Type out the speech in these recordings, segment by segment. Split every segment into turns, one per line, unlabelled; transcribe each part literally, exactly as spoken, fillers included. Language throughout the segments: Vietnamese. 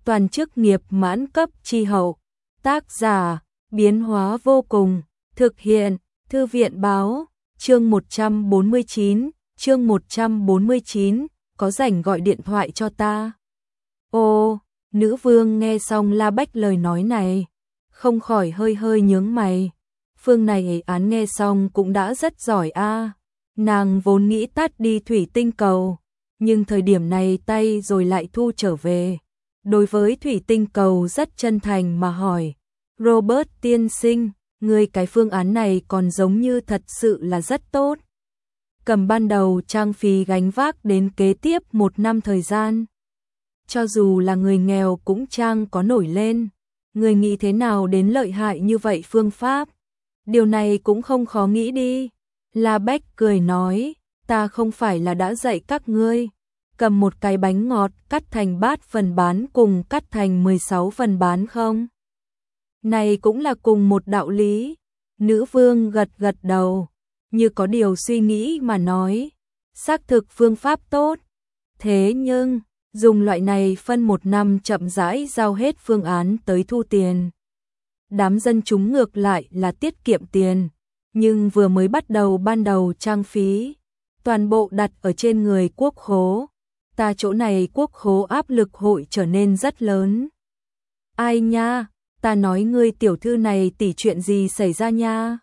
toàn chức nghiệp mãn cấp chi hậu. Tác giả, biến hóa vô cùng, thực hiện, Thư viện báo, chương một trăm bốn mươi chín, chương một trăm bốn mươi chín, có rảnh gọi điện thoại cho ta. Ô, nữ vương nghe xong La Bách lời nói này, không khỏi hơi hơi nhướng mày. Phương này án nghe xong cũng đã rất giỏi a. Nàng vốn nghĩ tắt đi thủy tinh cầu, nhưng thời điểm này tay rồi lại thu trở về. Đối với thủy tinh cầu rất chân thành mà hỏi, Robert tiên sinh, người cái phương án này còn giống như thật sự là rất tốt. Cầm ban đầu trang phí gánh vác đến kế tiếp một năm thời gian. Cho dù là người nghèo cũng trang có nổi lên. Người nghĩ thế nào đến lợi hại như vậy phương pháp? Điều này cũng không khó nghĩ đi. La Bách cười nói, ta không phải là đã dạy các ngươi. Cầm một cái bánh ngọt cắt thành bát phần bán cùng cắt thành mười sáu phần bán không? Này cũng là cùng một đạo lý. Nữ vương gật gật đầu, như có điều suy nghĩ mà nói, xác thực phương pháp tốt. Thế nhưng, dùng loại này phân một năm chậm rãi giao hết phương án tới thu tiền. Đám dân chúng ngược lại là tiết kiệm tiền, nhưng vừa mới bắt đầu ban đầu trang phí, toàn bộ đặt ở trên người quốc khố. Ta chỗ này quốc khố áp lực hội trở nên rất lớn. Ai nha, ta nói ngươi tiểu thư này tỉ chuyện gì xảy ra nha.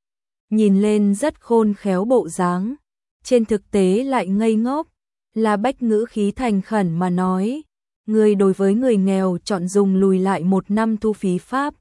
Nhìn lên rất khôn khéo bộ dáng, trên thực tế lại ngây ngốc. La Bách ngữ khí thành khẩn mà nói, người đối với người nghèo chọn dùng lùi lại một năm thu phí pháp.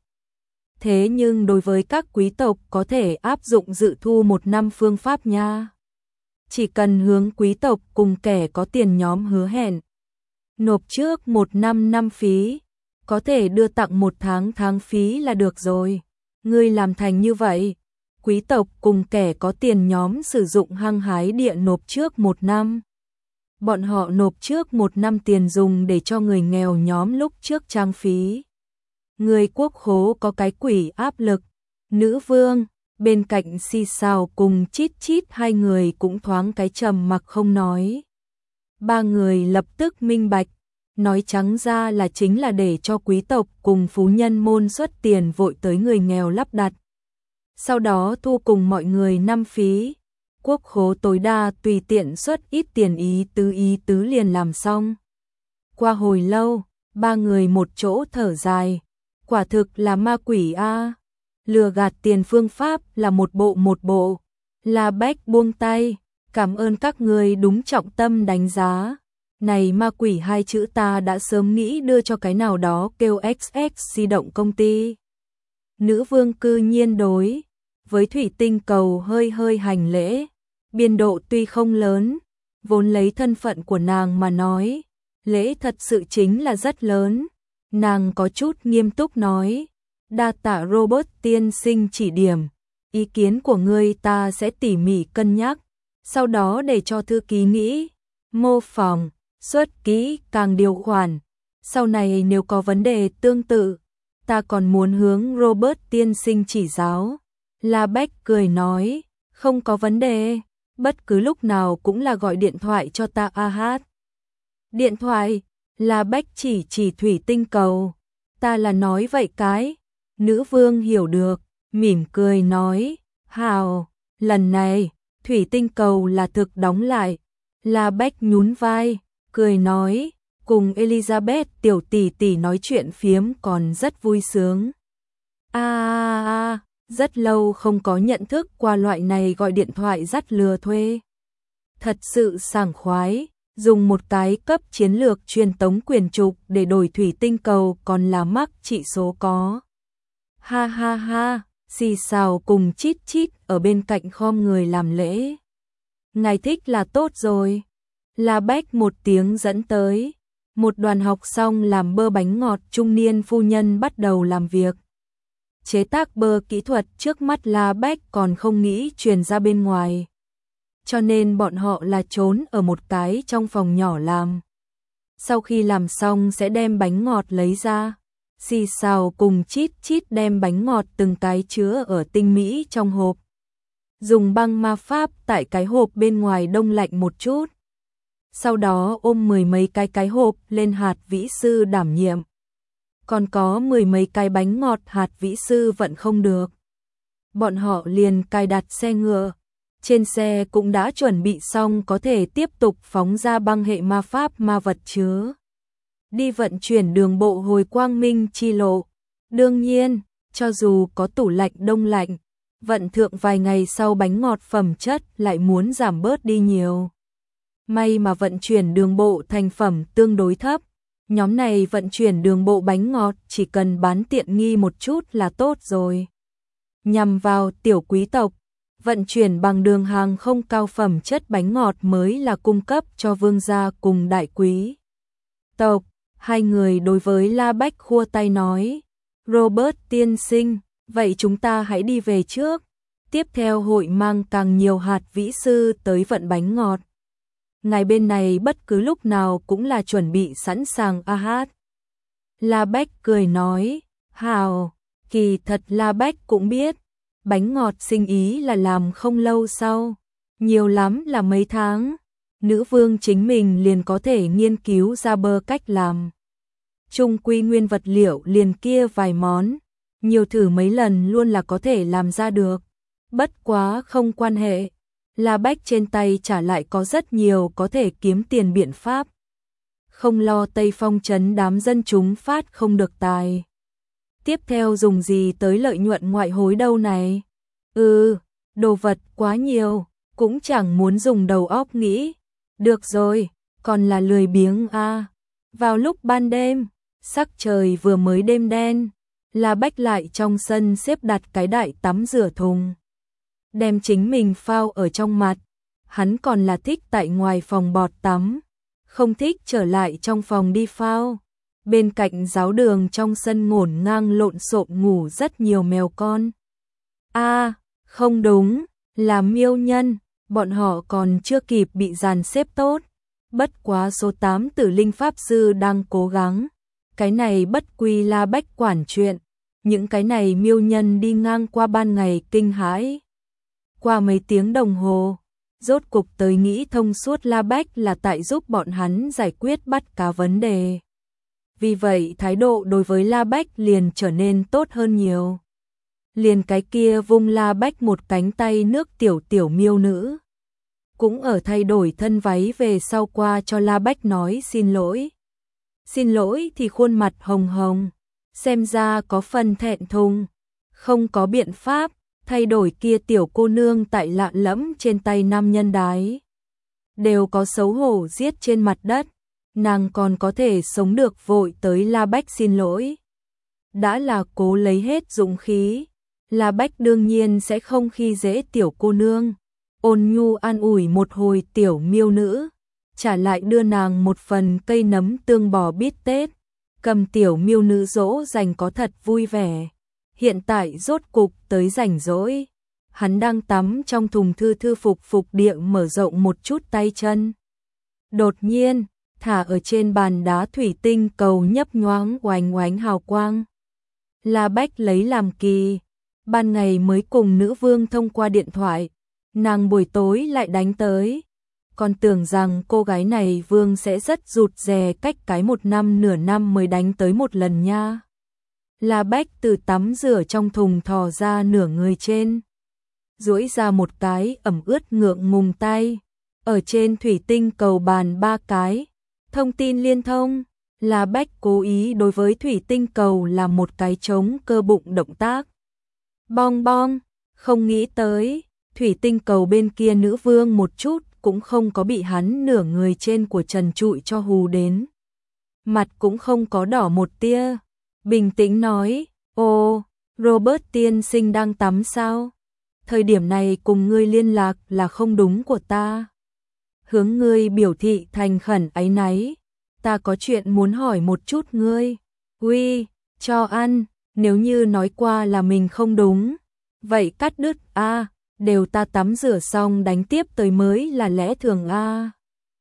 Thế nhưng đối với các quý tộc có thể áp dụng dự thu một năm phương pháp nha. Chỉ cần hướng quý tộc cùng kẻ có tiền nhóm hứa hẹn, nộp trước một năm năm phí, có thể đưa tặng một tháng tháng phí là được rồi. Ngươi làm thành như vậy, quý tộc cùng kẻ có tiền nhóm sử dụng hăng hái địa nộp trước một năm. Bọn họ nộp trước một năm tiền dùng để cho người nghèo nhóm lúc trước trang phí. Người quốc khố có cái quỷ áp lực. Nữ vương, bên cạnh xì xào cùng chít chít hai người cũng thoáng cái trầm mặc không nói. Ba người lập tức minh bạch, nói trắng ra là chính là để cho quý tộc cùng phú nhân môn xuất tiền vội tới người nghèo lắp đặt. Sau đó thu cùng mọi người năm phí. Quốc khố tối đa tùy tiện xuất ít tiền ý tứ ý tứ liền làm xong. Qua hồi lâu, ba người một chỗ thở dài, quả thực là ma quỷ a. Lừa gạt tiền phương pháp là một bộ một bộ. La Bách buông tay, cảm ơn các người đúng trọng tâm đánh giá. Này ma quỷ hai chữ ta đã sớm nghĩ đưa cho cái nào đó kêu ích ích di động công ty. Nữ vương cư nhiên đối với thủy tinh cầu hơi hơi hành lễ. Biên độ tuy không lớn, vốn lấy thân phận của nàng mà nói, lễ thật sự chính là rất lớn. Nàng có chút nghiêm túc nói, đa tạ Robert tiên sinh chỉ điểm, ý kiến của ngươi ta sẽ tỉ mỉ cân nhắc, sau đó để cho thư ký nghĩ, mô phỏng, xuất ký càng điều khoản. Sau này nếu có vấn đề tương tự, ta còn muốn hướng Robert tiên sinh chỉ giáo. La Bách cười nói, không có vấn đề. Bất cứ lúc nào cũng là gọi điện thoại cho ta a hát. Điện thoại, là Bách chỉ chỉ thủy tinh cầu. Ta là nói vậy cái. Nữ vương hiểu được, mỉm cười nói, hào, lần này, thủy tinh cầu là thực đóng lại. La Bách nhún vai, cười nói, cùng Elizabeth tiểu tỷ tỷ nói chuyện phiếm còn rất vui sướng. A a a. Rất lâu không có nhận thức qua loại này gọi điện thoại dắt lừa thuê. Thật sự sảng khoái, dùng một cái cấp chiến lược truyền tống quyền trục để đổi thủy tinh cầu còn là mắc trị số có. Ha ha ha, xì xào cùng chít chít ở bên cạnh khom người làm lễ. Ngài thích là tốt rồi. La Bách một tiếng dẫn tới. Một đoàn học xong làm bơ bánh ngọt trung niên phu nhân bắt đầu làm việc. Chế tác bơ kỹ thuật trước mắt La Bách còn không nghĩ truyền ra bên ngoài. Cho nên bọn họ là trốn ở một cái trong phòng nhỏ làm. Sau khi làm xong sẽ đem bánh ngọt lấy ra. Xì xào cùng chít chít đem bánh ngọt từng cái chứa ở tinh mỹ trong hộp. Dùng băng ma pháp tại cái hộp bên ngoài đông lạnh một chút. sau đó ôm mười mấy cái cái hộp lên hạt vĩ sư đảm nhiệm. Còn có mười mấy cái bánh ngọt hạt vĩ sư vẫn không được. Bọn họ liền cài đặt xe ngựa. Trên xe cũng đã chuẩn bị xong có thể tiếp tục phóng ra băng hệ ma pháp ma vật chứa. Đi vận chuyển đường bộ hồi quang minh chi lộ. Đương nhiên, cho dù có tủ lạnh đông lạnh, vận thượng vài ngày sau bánh ngọt phẩm chất lại muốn giảm bớt đi nhiều. May mà vận chuyển đường bộ thành phẩm tương đối thấp. Nhóm này vận chuyển đường bộ bánh ngọt chỉ cần bán tiện nghi một chút là tốt rồi. Nhằm vào tiểu quý tộc, vận chuyển bằng đường hàng không cao phẩm chất bánh ngọt mới là cung cấp cho vương gia cùng đại quý tộc. Hai người đối với La Bách khua tay nói, Robert tiên sinh, vậy chúng ta hãy đi về trước. Tiếp theo hội mang càng nhiều hạt vĩ sư tới vận bánh ngọt. Ngày bên này bất cứ lúc nào cũng là chuẩn bị sẵn sàng a hát. La Bách cười nói, hào, kỳ thật La Bách cũng biết, bánh ngọt sinh ý là làm không lâu sau, nhiều lắm là mấy tháng, nữ vương chính mình liền có thể nghiên cứu ra bơ cách làm. Trung quy nguyên vật liệu liền kia vài món, nhiều thử mấy lần luôn là có thể làm ra được, bất quá không quan hệ. La Bách trên tay trả lại có rất nhiều có thể kiếm tiền biện pháp. Không lo Tây Phong trấn đám dân chúng phát không được tài. Tiếp theo dùng gì tới lợi nhuận ngoại hối đâu này? Ừ, đồ vật quá nhiều, cũng chẳng muốn dùng đầu óc nghĩ. Được rồi, còn là lười biếng a. À. Vào lúc ban đêm, sắc trời vừa mới đêm đen, La Bách lại trong sân xếp đặt cái đại tắm rửa thùng. Đem chính mình phao ở trong mặt, hắn còn là thích tại ngoài phòng bọt tắm, không thích trở lại trong phòng đi phao. Bên cạnh giáo đường trong sân ngổn ngang lộn xộn ngủ rất nhiều mèo con. A, à, không đúng, là miêu nhân, bọn họ còn chưa kịp bị dàn xếp tốt. Bất quá số tám tử linh pháp sư đang cố gắng, cái này bất quy La Bách quản chuyện, những cái này miêu nhân đi ngang qua ban ngày kinh hãi. Qua mấy tiếng đồng hồ, rốt cục tới nghĩ thông suốt La Bách là tại giúp bọn hắn giải quyết bắt cá vấn đề. Vì vậy thái độ đối với La Bách liền trở nên tốt hơn nhiều. Liền cái kia vung La Bách một cánh tay nước tiểu tiểu miêu nữ. Cũng ở thay đổi thân váy về sau qua cho La Bách nói xin lỗi. Xin lỗi thì khuôn mặt hồng hồng, xem ra có phần thẹn thùng. Không có biện pháp, thay đổi kia tiểu cô nương tại lạ lẫm trên tay nam nhân đái. Đều có xấu hổ giết trên mặt đất, nàng còn có thể sống được vội tới La Bách xin lỗi. Đã là cố lấy hết dũng khí, La Bách đương nhiên sẽ không khi dễ tiểu cô nương. Ôn nhu an ủi một hồi tiểu miêu nữ, trả lại đưa nàng một phần cây nấm tương bò bít tết. Cầm tiểu miêu nữ dỗ dành có thật vui vẻ. Hiện tại rốt cục tới rảnh rỗi, hắn đang tắm trong thùng thư thư phục phục địa mở rộng một chút tay chân. Đột nhiên, thả ở trên bàn đá thủy tinh cầu nhấp nhoáng oánh oánh hào quang. La Bách lấy làm kỳ, ban ngày mới cùng nữ vương thông qua điện thoại, nàng buổi tối lại đánh tới. Còn tưởng rằng cô gái này vương sẽ rất rụt rè cách cái một năm nửa năm mới đánh tới một lần nha. La Bách từ tắm rửa trong thùng thò ra nửa người trên, duỗi ra một cái ẩm ướt ngượng ngùng tay, ở trên thủy tinh cầu bàn ba cái, thông tin liên thông. La Bách cố ý đối với thủy tinh cầu làm một cái chống cơ bụng động tác. Bong bong, không nghĩ tới, thủy tinh cầu bên kia nữ vương một chút cũng không có bị hắn nửa người trên của trần trụi cho hù đến. Mặt cũng không có đỏ một tia. Bình tĩnh nói, ô, Robert tiên sinh đang tắm sao? Thời điểm này cùng ngươi liên lạc là không đúng của ta. Hướng ngươi biểu thị thành khẩn áy náy. Ta có chuyện muốn hỏi một chút ngươi. Uy, cho ăn, nếu như nói qua là mình không đúng. Vậy cắt đứt a, đều ta tắm rửa xong đánh tiếp tới mới là lẽ thường a.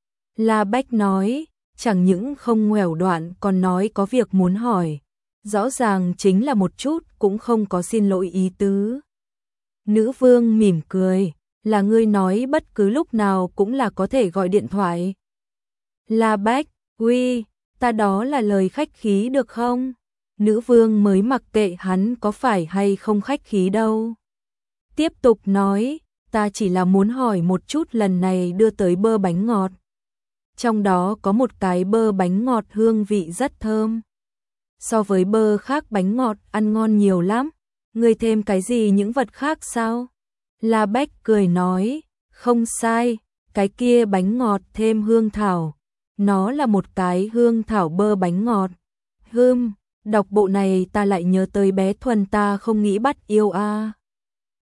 La Bách nói, chẳng những không ngoẻo đoạn còn nói có việc muốn hỏi. Rõ ràng chính là một chút cũng không có xin lỗi ý tứ. Nữ vương mỉm cười, là ngươi nói bất cứ lúc nào cũng là có thể gọi điện thoại. La Bách, uy, ta đó là lời khách khí được không? Nữ vương mới mặc kệ hắn có phải hay không khách khí đâu. Tiếp tục nói, ta chỉ là muốn hỏi một chút, lần này đưa tới bơ bánh ngọt. Trong đó có một cái bơ bánh ngọt hương vị rất thơm. So với bơ khác bánh ngọt ăn ngon nhiều lắm. Người thêm cái gì những vật khác sao? La Bách cười nói, không sai, cái kia bánh ngọt thêm hương thảo. Nó là một cái hương thảo bơ bánh ngọt. Hừm, đọc bộ này ta lại nhớ tới bé Thuần, ta không nghĩ bắt yêu a. À.